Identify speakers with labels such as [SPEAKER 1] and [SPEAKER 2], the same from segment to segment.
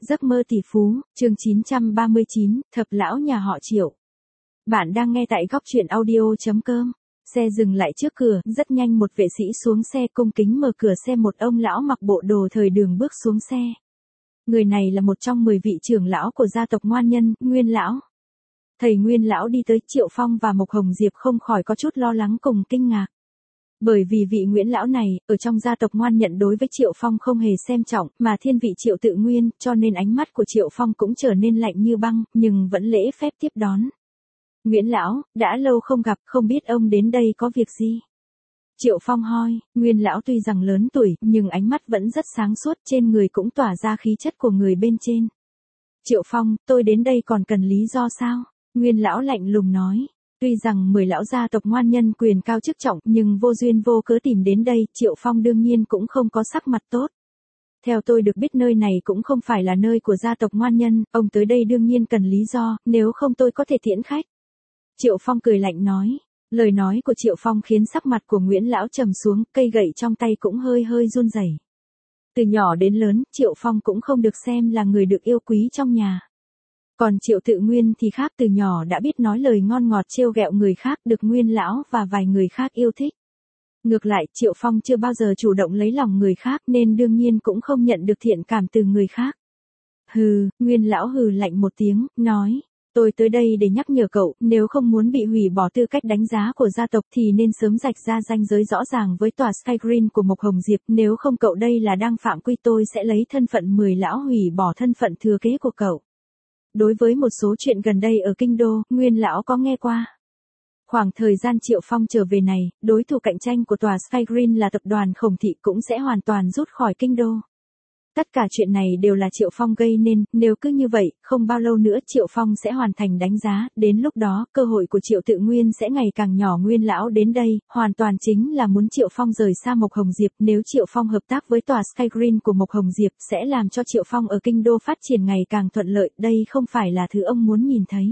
[SPEAKER 1] Giấc mơ tỷ phú, chương 939, thập lão nhà họ Triệu. Bạn đang nghe tại góc truyện audio.com. Xe dừng lại trước cửa, rất nhanh một vệ sĩ xuống xe cung kính mở cửa xe, một ông lão mặc bộ đồ thời đường bước xuống xe. Người này là một trong 10 vị trưởng lão của gia tộc Ngoan Nhân, Nguyên lão. Thầy Nguyên lão đi tới, Triệu Phong và Mộc Hồng Diệp không khỏi có chút lo lắng cùng kinh ngạc. Bởi vì vị Nguyễn lão này, ở trong gia tộc Ngoan Nhận đối với Triệu Phong không hề xem trọng, mà thiên vị Triệu Tự Nguyên, cho nên ánh mắt của Triệu Phong cũng trở nên lạnh như băng, nhưng vẫn lễ phép tiếp đón. Nguyễn lão, đã lâu không gặp, không biết ông đến đây có việc gì? Triệu Phong hỏi. Nguyên lão tuy rằng lớn tuổi, nhưng ánh mắt vẫn rất sáng suốt, trên người cũng tỏa ra khí chất của người bên trên. Triệu Phong, tôi đến đây còn cần lý do sao? Nguyên lão lạnh lùng nói. Tuy rằng 10 lão gia tộc Ngoan Nhân quyền cao chức trọng, nhưng vô duyên vô cớ tìm đến đây, Triệu Phong đương nhiên cũng không có sắc mặt tốt. Theo tôi được biết nơi này cũng không phải là nơi của gia tộc Ngoan Nhân, ông tới đây đương nhiên cần lý do, nếu không tôi có thể tiễn khách. Triệu Phong cười lạnh nói. Lời nói của Triệu Phong khiến sắc mặt của Nguyễn lão trầm xuống, cây gậy trong tay cũng hơi hơi run rẩy. Từ nhỏ đến lớn, Triệu Phong cũng không được xem là người được yêu quý trong nhà. Còn Triệu Tự Nguyên thì khác, từ nhỏ đã biết nói lời ngon ngọt trêu ghẹo người khác, được Nguyên lão và vài người khác yêu thích. Ngược lại, Triệu Phong chưa bao giờ chủ động lấy lòng người khác nên đương nhiên cũng không nhận được thiện cảm từ người khác. Hừ, Nguyên lão hừ lạnh một tiếng, nói. Tôi tới đây để nhắc nhở cậu, nếu không muốn bị hủy bỏ tư cách đánh giá của gia tộc thì nên sớm rạch ra ranh giới rõ ràng với tòa Sky Green của Mộc Hồng Diệp, nếu không cậu đây là đang phạm quy, tôi sẽ lấy thân phận 10 lão hủy bỏ thân phận thừa kế của cậu. Đối với một số chuyện gần đây ở Kinh Đô, Nguyên lão có nghe qua. Khoảng thời gian Triệu Phong trở về này, đối thủ cạnh tranh của tòa Sky Green là tập đoàn Khổng Thị cũng sẽ hoàn toàn rút khỏi Kinh Đô. Tất cả chuyện này đều là Triệu Phong gây nên, nếu cứ như vậy, không bao lâu nữa Triệu Phong sẽ hoàn thành đánh giá, đến lúc đó, cơ hội của Triệu Tự Nguyên sẽ ngày càng nhỏ. Nguyên lão đến đây, hoàn toàn chính là muốn Triệu Phong rời xa Mộc Hồng Diệp, nếu Triệu Phong hợp tác với tòa Sky Green của Mộc Hồng Diệp sẽ làm cho Triệu Phong ở Kinh Đô phát triển ngày càng thuận lợi, đây không phải là thứ ông muốn nhìn thấy.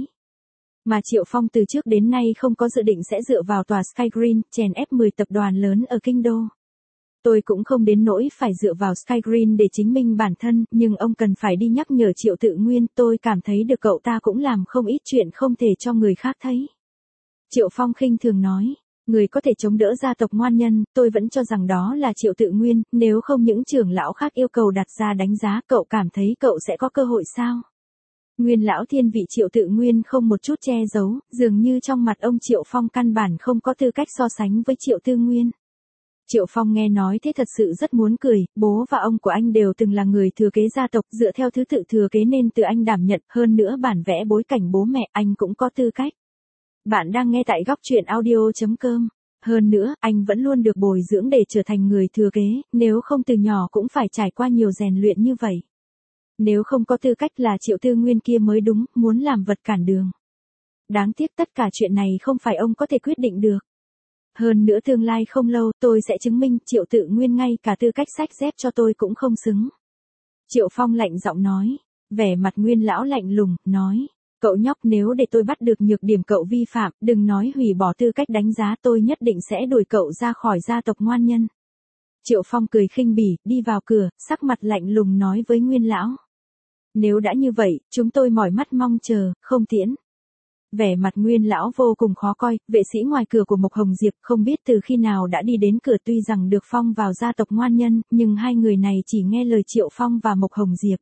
[SPEAKER 1] Mà Triệu Phong từ trước đến nay không có dự định sẽ dựa vào tòa Sky Green, chèn ép 10 tập đoàn lớn ở Kinh Đô. Tôi cũng không đến nỗi phải dựa vào Sky Green để chứng minh bản thân, nhưng ông cần phải đi nhắc nhở Triệu Tự Nguyên, tôi cảm thấy được cậu ta cũng làm không ít chuyện không thể cho người khác thấy. Triệu Phong khinh thường nói, người có thể chống đỡ gia tộc Ngoan Nhân, tôi vẫn cho rằng đó là Triệu Tự Nguyên, nếu không những trưởng lão khác yêu cầu đặt ra đánh giá, cậu cảm thấy cậu sẽ có cơ hội sao? Nguyên lão thiên vị Triệu Tự Nguyên không một chút che giấu, dường như trong mặt ông Triệu Phong căn bản không có tư cách so sánh với Triệu Tư Nguyên. Triệu Phong nghe nói thế thật sự rất muốn cười, bố và ông của anh đều từng là người thừa kế gia tộc, dựa theo thứ tự thừa kế nên từ anh đảm nhận, hơn nữa bản vẽ bối cảnh bố mẹ anh cũng có tư cách. Bạn đang nghe tại góc truyện audio.com. Hơn nữa, anh vẫn luôn được bồi dưỡng để trở thành người thừa kế, nếu không từ nhỏ cũng phải trải qua nhiều rèn luyện như vậy. Nếu không có tư cách là Triệu Tư Nguyên kia mới đúng, muốn làm vật cản đường. Đáng tiếc tất cả chuyện này không phải ông có thể quyết định được. Hơn nữa tương lai không lâu tôi sẽ chứng minh Triệu Tự Nguyên ngay cả tư cách xách dép cho tôi cũng không xứng. Triệu Phong lạnh giọng nói, vẻ mặt Nguyên lão lạnh lùng, nói, cậu nhóc, nếu để tôi bắt được nhược điểm cậu vi phạm, đừng nói hủy bỏ tư cách đánh giá, tôi nhất định sẽ đuổi cậu ra khỏi gia tộc Ngoan Nhân. Triệu Phong cười khinh bỉ, đi vào cửa, sắc mặt lạnh lùng nói với Nguyên lão. Nếu đã như vậy, chúng tôi mỏi mắt mong chờ, không tiễn. Vẻ mặt Nguyên lão vô cùng khó coi, vệ sĩ ngoài cửa của Mộc Hồng Diệp không biết từ khi nào đã đi đến cửa, tuy rằng được phong vào gia tộc Ngoan Nhân, nhưng hai người này chỉ nghe lời Triệu Phong và Mộc Hồng Diệp.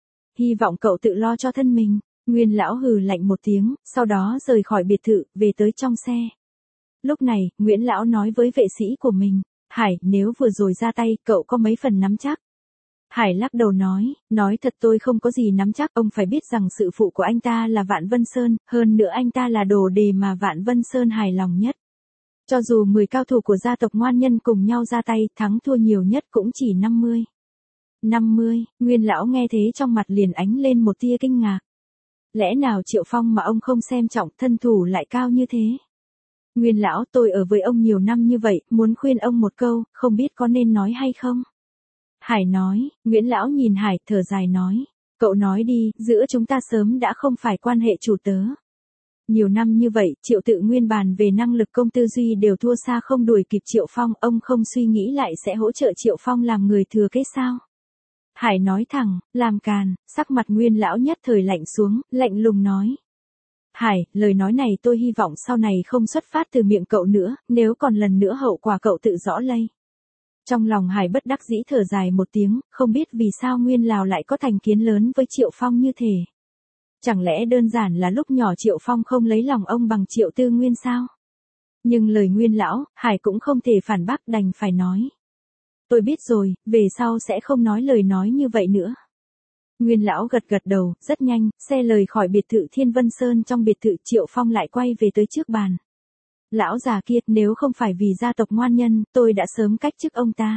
[SPEAKER 1] Hy vọng cậu tự lo cho thân mình. Nguyên lão hừ lạnh một tiếng, sau đó rời khỏi biệt thự, về tới trong xe. Lúc này, Nguyễn lão nói với vệ sĩ của mình, Hải, nếu vừa rồi ra tay, cậu có mấy phần nắm chắc? Hải lắc đầu nói thật tôi không có gì nắm chắc, ông phải biết rằng sự phụ của anh ta là Vạn Vân Sơn, hơn nữa anh ta là đồ đề mà Vạn Vân Sơn hài lòng nhất. Cho dù 10 cao thủ của gia tộc Ngoan Nhân cùng nhau ra tay, thắng thua nhiều nhất cũng chỉ 50. 50, Nguyên lão nghe thế trong mặt liền ánh lên một tia kinh ngạc. Lẽ nào Triệu Phong mà ông không xem trọng, thân thủ lại cao như thế? Nguyên lão, tôi ở với ông nhiều năm như vậy, muốn khuyên ông một câu, không biết có nên nói hay không? Hải nói. Nguyễn lão nhìn Hải, thở dài nói, cậu nói đi, giữa chúng ta sớm đã không phải quan hệ chủ tớ. Nhiều năm như vậy, Triệu Tự Nguyên bàn về năng lực công tư duy đều thua xa không đuổi kịp Triệu Phong, ông không suy nghĩ lại sẽ hỗ trợ Triệu Phong làm người thừa kế sao? Hải nói thẳng, làm càn, sắc mặt Nguyên lão nhất thời lạnh xuống, lạnh lùng nói. Hải, lời nói này tôi hy vọng sau này không xuất phát từ miệng cậu nữa, nếu còn lần nữa hậu quả cậu tự rõ lây. Trong lòng Hải bất đắc dĩ thở dài một tiếng, không biết vì sao Nguyên lão lại có thành kiến lớn với Triệu Phong như thế. Chẳng lẽ đơn giản là lúc nhỏ Triệu Phong không lấy lòng ông bằng Triệu Tư Nguyên sao? Nhưng lời Nguyên lão, Hải cũng không thể phản bác, đành phải nói. Tôi biết rồi, về sau sẽ không nói lời nói như vậy nữa. Nguyên lão gật gật đầu, rất nhanh, xe rời khỏi biệt thự Thiên Vân Sơn. Trong biệt thự Triệu Phong lại quay về tới trước bàn. Lão già kia, nếu không phải vì gia tộc ngoan nhân, tôi đã sớm cách chức ông ta.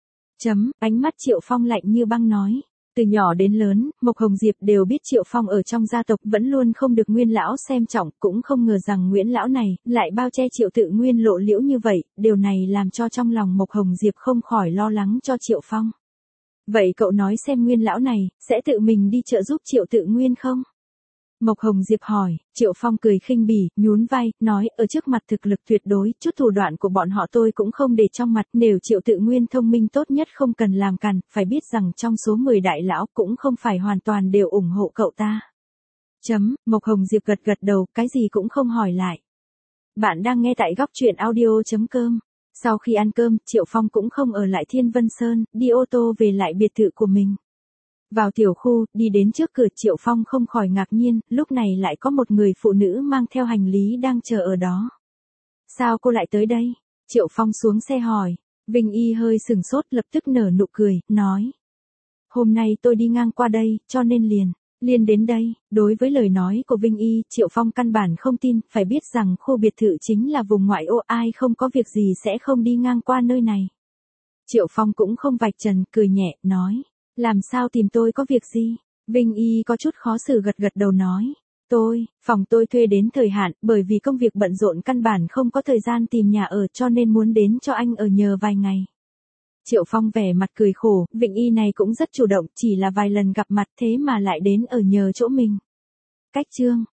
[SPEAKER 1] Ánh mắt Triệu Phong lạnh như băng nói. Từ nhỏ đến lớn, Mộc Hồng Diệp đều biết Triệu Phong ở trong gia tộc vẫn luôn không được Nguyên lão xem trọng, cũng không ngờ rằng Nguyễn lão này lại bao che Triệu Tự Nguyên lộ liễu như vậy, điều này làm cho trong lòng Mộc Hồng Diệp không khỏi lo lắng cho Triệu Phong. Vậy cậu nói xem Nguyên lão này sẽ tự mình đi trợ giúp Triệu Tự Nguyên không? Mộc Hồng Diệp hỏi. Triệu Phong cười khinh bỉ, nhún vai, nói, ở trước mặt thực lực tuyệt đối, chút thủ đoạn của bọn họ tôi cũng không để trong mặt, nếu Triệu Tự Nguyên thông minh tốt nhất không cần làm càn, phải biết rằng trong số 10 đại lão cũng không phải hoàn toàn đều ủng hộ cậu ta. Mộc Hồng Diệp gật gật đầu, cái gì cũng không hỏi lại. Bạn đang nghe tại góc truyện audio.com. Sau khi ăn cơm, Triệu Phong cũng không ở lại Thiên Vân Sơn, đi ô tô về lại biệt thự của mình. Vào tiểu khu, đi đến trước cửa Triệu Phong không khỏi ngạc nhiên, lúc này lại có một người phụ nữ mang theo hành lý đang chờ ở đó. Sao cô lại tới đây? Triệu Phong xuống xe hỏi. Vinh Y hơi sừng sốt, lập tức nở nụ cười, nói. Hôm nay tôi đi ngang qua đây, cho nên liền đến đây. Đối với lời nói của Vinh Y, Triệu Phong căn bản không tin, phải biết rằng khu biệt thự chính là vùng ngoại ô, ai không có việc gì sẽ không đi ngang qua nơi này. Triệu Phong cũng không vạch trần, cười nhẹ, nói. Làm sao tìm tôi có việc gì? Vinh Y có chút khó xử gật gật đầu nói. Phòng tôi thuê đến thời hạn, bởi vì công việc bận rộn căn bản không có thời gian tìm nhà ở, cho nên muốn đến cho anh ở nhờ vài ngày. Triệu Phong vẻ mặt cười khổ, Vinh Y này cũng rất chủ động, chỉ là vài lần gặp mặt thế mà lại đến ở nhờ chỗ mình. Cách chương